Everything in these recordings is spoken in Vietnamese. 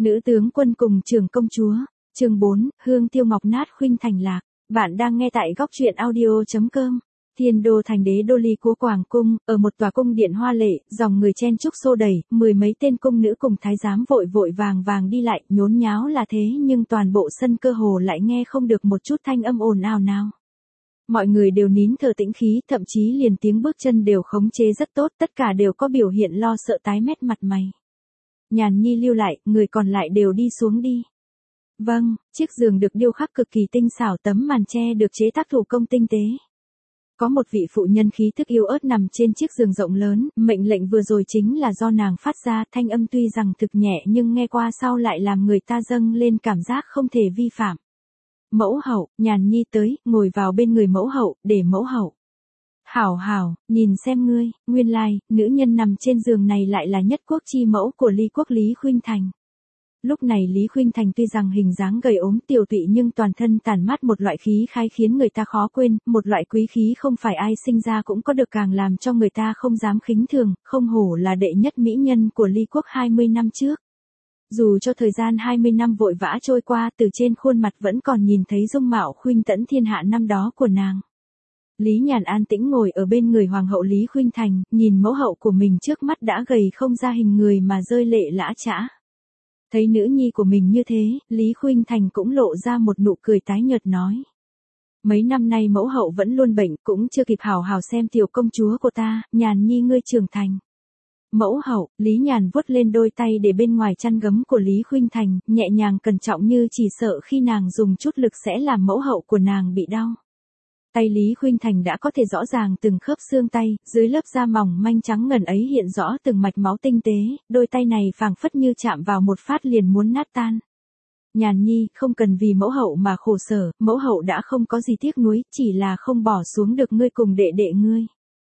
Nữ tướng quân cùng trưởng công chúa, chương 4, Hương tiêu ngọc nát khuynh thành lạc. Bạn đang nghe tại góc truyện audio.com. Thiên đô thành đế đô ly của Quảng Cung, ở một tòa cung điện hoa lệ, dòng người chen chúc xô đẩy, mười mấy tên cung nữ cùng thái giám vội vội vàng vàng đi lại, nhốn nháo là thế nhưng toàn bộ sân cơ hồ lại nghe không được một chút thanh âm ồn ào nào. Mọi người đều nín thở tĩnh khí, thậm chí liền tiếng bước chân đều khống chế rất tốt, tất cả đều có biểu hiện lo sợ tái mét mặt mày. Nhàn Nhi lưu lại, người còn lại đều đi xuống đi. Vâng, chiếc giường được điêu khắc cực kỳ tinh xảo, tấm màn tre được chế tác thủ công tinh tế. Có một vị phụ nhân khí thức yếu ớt nằm trên chiếc giường rộng lớn, mệnh lệnh vừa rồi chính là do nàng phát ra, thanh âm tuy rằng thực nhẹ nhưng nghe qua sau lại làm người ta dâng lên cảm giác không thể vi phạm. Mẫu hậu, Nhàn Nhi tới, ngồi vào bên người mẫu hậu, để mẫu hậu. Hảo hảo, nhìn xem ngươi, nguyên lai, nữ nhân nằm trên giường này lại là nhất quốc chi mẫu của Ly quốc Lý Khuynh Thành. Lúc này Lý Khuynh Thành tuy rằng hình dáng gầy ốm tiều tụy nhưng toàn thân tản mát một loại khí khái khiến người ta khó quên, một loại quý khí không phải ai sinh ra cũng có được càng làm cho người ta không dám khinh thường, không hổ là đệ nhất mỹ nhân của Ly quốc 20 năm trước. Dù cho thời gian 20 năm vội vã trôi qua, từ trên khuôn mặt vẫn còn nhìn thấy dung mạo khuynh tẫn thiên hạ năm đó của nàng. Lý Nhàn an tĩnh ngồi ở bên người hoàng hậu Lý Khuynh Thành, nhìn mẫu hậu của mình trước mắt đã gầy không ra hình người mà rơi lệ lã chã. Thấy nữ nhi của mình như thế, Lý Khuynh Thành cũng lộ ra một nụ cười tái nhợt nói. Mấy năm nay mẫu hậu vẫn luôn bệnh, cũng chưa kịp hào hào xem tiểu công chúa của ta, Nhàn Nhi ngươi trưởng thành. Mẫu hậu, Lý Nhàn vuốt lên đôi tay để bên ngoài chăn gấm của Lý Khuynh Thành, nhẹ nhàng cẩn trọng như chỉ sợ khi nàng dùng chút lực sẽ làm mẫu hậu của nàng bị đau. Tay Lý Khuynh Thành đã có thể rõ ràng từng khớp xương tay, dưới lớp da mỏng manh trắng ngần ấy hiện rõ từng mạch máu tinh tế, đôi tay này phảng phất như chạm vào một phát liền muốn nát tan. Nhàn Nhi, không cần vì mẫu hậu mà khổ sở, mẫu hậu đã không có gì tiếc nuối, chỉ là không bỏ xuống được ngươi cùng đệ đệ ngươi.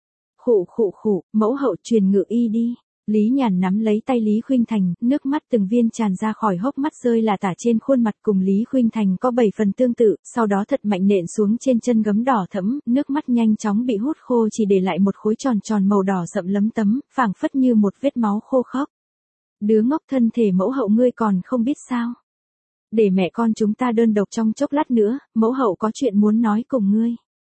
Khụ, mẫu hậu truyền ngự y đi. Lý Nhàn nắm lấy tay Lý Khuynh Thành, nước mắt từng viên tràn ra khỏi hốc mắt rơi là tả trên khuôn mặt cùng Lý Khuynh Thành có 7 phần tương tự, sau đó thật mạnh nện xuống trên chân gấm đỏ thẫm, nước mắt nhanh chóng bị hút khô chỉ để lại một khối tròn tròn màu đỏ sậm lấm tấm, phảng phất như một vết máu khô khốc. Đứa ngốc, thân thể mẫu hậu ngươi còn không biết sao? Để mẹ con chúng ta đơn độc trong chốc lát nữa, mẫu hậu có chuyện muốn nói cùng ngươi.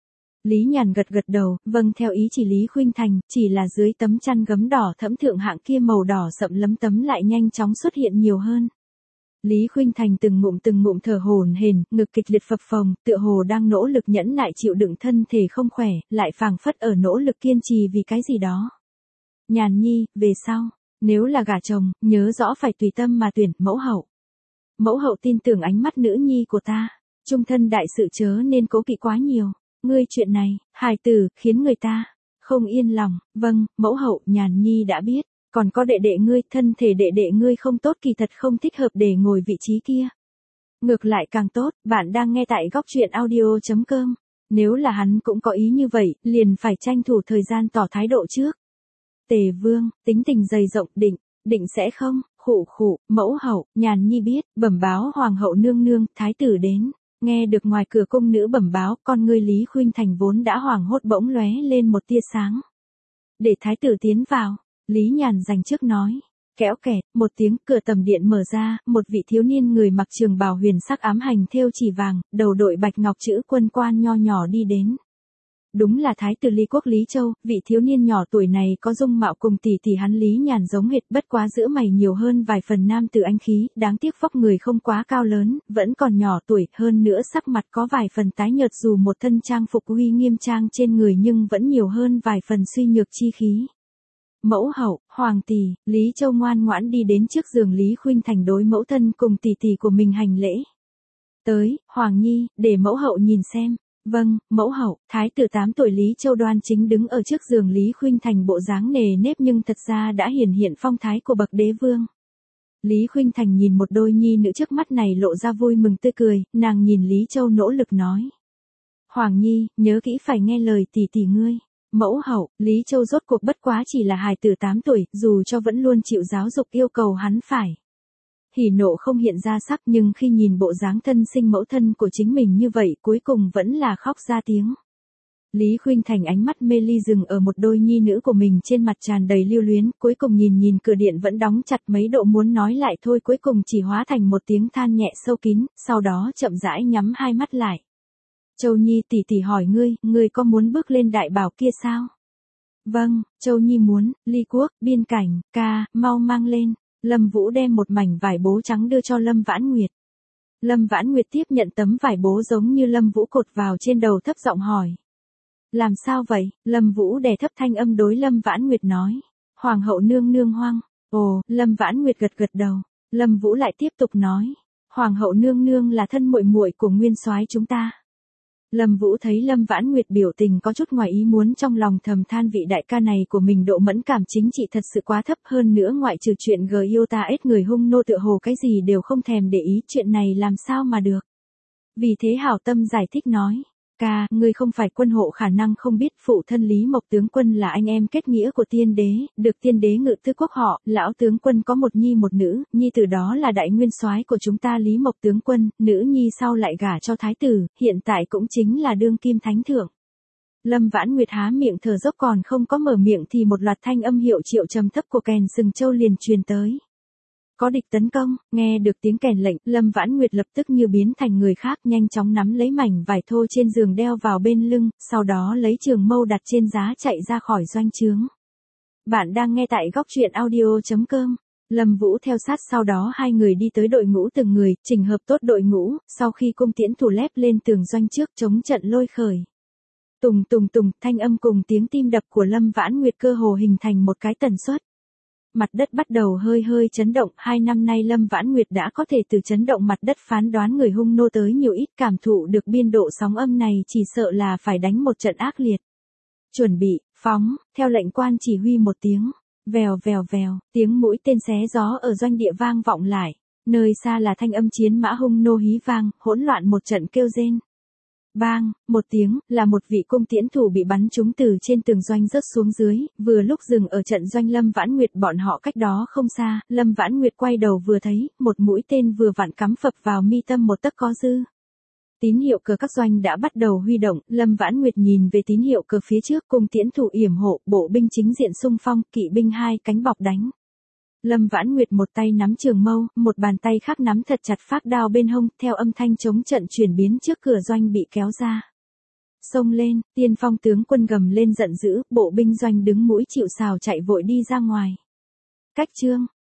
Lý Nhàn gật đầu, vâng theo ý chỉ Lý Khuynh Thành, chỉ là dưới tấm chăn gấm đỏ thẫm thượng hạng kia màu đỏ sậm lấm tấm lại nhanh chóng xuất hiện nhiều hơn. Lý Khuynh Thành từng ngụm thở hổn hển, ngực kịch liệt phập phồng, tựa hồ đang nỗ lực nhẫn nại chịu đựng thân thể không khỏe, lại phảng phất ở nỗ lực kiên trì vì cái gì đó. Nhàn Nhi, về sau, nếu là gả chồng, nhớ rõ phải tùy tâm mà tuyển, mẫu hậu. Mẫu hậu tin tưởng ánh mắt nữ nhi của ta, trung thân đại sự chớ nên cố kỵ quá nhiều. Ngươi chuyện này, hài tử, khiến người ta không yên lòng. Vâng, mẫu hậu, Nhàn Nhi đã biết. Còn có đệ đệ ngươi, thân thể đệ đệ ngươi không tốt, kỳ thật không thích hợp để ngồi vị trí kia. Ngược lại càng tốt, bạn đang nghe tại góc truyện audio.com. Nếu là hắn cũng có ý như vậy, liền phải tranh thủ thời gian tỏ thái độ trước. Tề Vương, tính tình dày rộng, định sẽ không. Khụ, mẫu hậu, Nhàn Nhi biết, bẩm báo hoàng hậu nương nương, thái tử đến. Nghe được ngoài cửa cung nữ bẩm báo, con ngươi Lý Khuynh Thành vốn đã hoảng hốt bỗng lóe lên một tia sáng. Để thái tử tiến vào, Lý Nhàn dành trước nói. Kéo kẹt, một tiếng, cửa tầm điện mở ra, một vị thiếu niên người mặc trường bào huyền sắc ám hành thêu chỉ vàng, đầu đội bạch ngọc chữ quân quan nho nhỏ đi đến. Đúng là thái tử Ly quốc Lý Châu, vị thiếu niên nhỏ tuổi này có dung mạo cùng tỷ tỷ hắn Lý Nhàn giống hệt, bất quá giữa mày nhiều hơn vài phần nam tử anh khí, đáng tiếc vóc người không quá cao lớn, vẫn còn nhỏ tuổi, hơn nữa sắc mặt có vài phần tái nhợt dù một thân trang phục uy nghiêm trang trên người nhưng vẫn nhiều hơn vài phần suy nhược chi khí. Mẫu hậu, hoàng tỷ, Lý Châu ngoan ngoãn đi đến trước giường Lý Khuynh Thành đối mẫu thân cùng tỷ tỷ của mình hành lễ. Tới, Hoàng Nhi, để mẫu hậu nhìn xem. Vâng, mẫu hậu, thái tử 8 tuổi Lý Châu đoan chính đứng ở trước giường Lý Khuynh Thành bộ dáng nề nếp nhưng thật ra đã hiển hiện phong thái của bậc đế vương. Lý Khuynh Thành nhìn một đôi nhi nữ trước mắt này lộ ra vui mừng tươi cười, nàng nhìn Lý Châu nỗ lực nói. Hoàng Nhi, nhớ kỹ phải nghe lời tỷ tỷ ngươi. Mẫu hậu, Lý Châu rốt cuộc bất quá chỉ là hài tử 8 tuổi, dù cho vẫn luôn chịu giáo dục yêu cầu hắn phải. Hỉ nộ không hiện ra sắc nhưng khi nhìn bộ dáng thân sinh mẫu thân của chính mình như vậy cuối cùng vẫn là khóc ra tiếng. Lý Khuynh Thành ánh mắt mê ly dừng ở một đôi nhi nữ của mình, trên mặt tràn đầy lưu luyến, cuối cùng nhìn cửa điện vẫn đóng chặt mấy độ, muốn nói lại thôi cuối cùng chỉ hóa thành một tiếng than nhẹ sâu kín, sau đó chậm rãi nhắm hai mắt lại. Châu Nhi tỷ tỷ hỏi ngươi có muốn bước lên đại bảo kia sao? Vâng, Châu Nhi muốn. Ly Quốc, biên cảnh, ca, mau mang lên. Lâm Vũ đem một mảnh vải bố trắng đưa cho Lâm Vãn Nguyệt. Lâm Vãn Nguyệt tiếp nhận tấm vải bố giống như Lâm Vũ cột vào trên đầu, thấp giọng hỏi. Làm sao vậy? Lâm Vũ đè thấp thanh âm đối Lâm Vãn Nguyệt nói. Hoàng hậu nương nương hoang. Ồ, Lâm Vãn Nguyệt gật đầu. Lâm Vũ lại tiếp tục nói. Hoàng hậu nương nương là thân muội muội của nguyên soái chúng ta. Lâm Vũ thấy Lâm Vãn Nguyệt biểu tình có chút ngoài ý muốn, trong lòng thầm than vị đại ca này của mình độ mẫn cảm chính trị thật sự quá thấp, hơn nữa ngoại trừ chuyện Giota ết người hung nô tựa hồ cái gì đều không thèm để ý, chuyện này làm sao mà được. Vì thế hảo tâm giải thích nói. Ca, ngươi không phải quân hộ khả năng không biết, phụ thân Lý Mộc tướng quân là anh em kết nghĩa của tiên đế, được tiên đế ngự tư quốc họ, lão tướng quân có một nhi một nữ, nhi tử đó là đại nguyên soái của chúng ta Lý Mộc tướng quân, nữ nhi sau lại gả cho thái tử, hiện tại cũng chính là đương kim thánh thượng. Lâm Vãn Nguyệt há miệng thở dốc, còn không có mở miệng thì một loạt thanh âm hiệu triệu trầm thấp của kèn sừng châu liền truyền tới. Có địch tấn công. Nghe được tiếng kèn lệnh, Lâm Vãn Nguyệt lập tức như biến thành người khác, nhanh chóng nắm lấy mảnh vải thô trên giường đeo vào bên lưng, sau đó lấy trường mâu đặt trên giá chạy ra khỏi doanh trướng. Bạn đang nghe tại góc truyện audio.com. Lâm Vũ theo sát sau đó, hai người đi tới đội ngũ từng người, chỉnh hợp tốt đội ngũ, sau khi cung tiễn thủ lép lên tường doanh trước, chống trận lôi khởi. Tùng tùng tùng, thanh âm cùng tiếng tim đập của Lâm Vãn Nguyệt cơ hồ hình thành một cái tần suất. Mặt đất bắt đầu hơi chấn động, 2 năm nay Lâm Vãn Nguyệt đã có thể từ chấn động mặt đất phán đoán người hung nô tới nhiều ít, cảm thụ được biên độ sóng âm này chỉ sợ là phải đánh một trận ác liệt. Chuẩn bị, phóng, theo lệnh quan chỉ huy một tiếng, vèo, tiếng mũi tên xé gió ở doanh địa vang vọng lại, nơi xa là thanh âm chiến mã hung nô hí vang, hỗn loạn một trận kêu rên. Bang, một tiếng, là một vị cung tiễn thủ bị bắn trúng từ trên tường doanh rớt xuống dưới, vừa lúc dừng ở trận doanh Lâm Vãn Nguyệt bọn họ cách đó không xa, Lâm Vãn Nguyệt quay đầu vừa thấy, một mũi tên vừa vặn cắm phập vào mi tâm một tấc có dư. Tín hiệu cờ các doanh đã bắt đầu huy động, Lâm Vãn Nguyệt nhìn về tín hiệu cờ phía trước, cung tiễn thủ yểm hộ, bộ binh chính diện xung phong, kỵ binh hai cánh bọc đánh. Lâm Vãn Nguyệt một tay nắm trường mâu, một bàn tay khác nắm thật chặt phác đao bên hông, theo âm thanh chống trận chuyển biến trước cửa doanh bị kéo ra. Xông lên, tiên phong tướng quân gầm lên giận dữ, bộ binh doanh đứng mũi chịu sào chạy vội đi ra ngoài. Cách chương,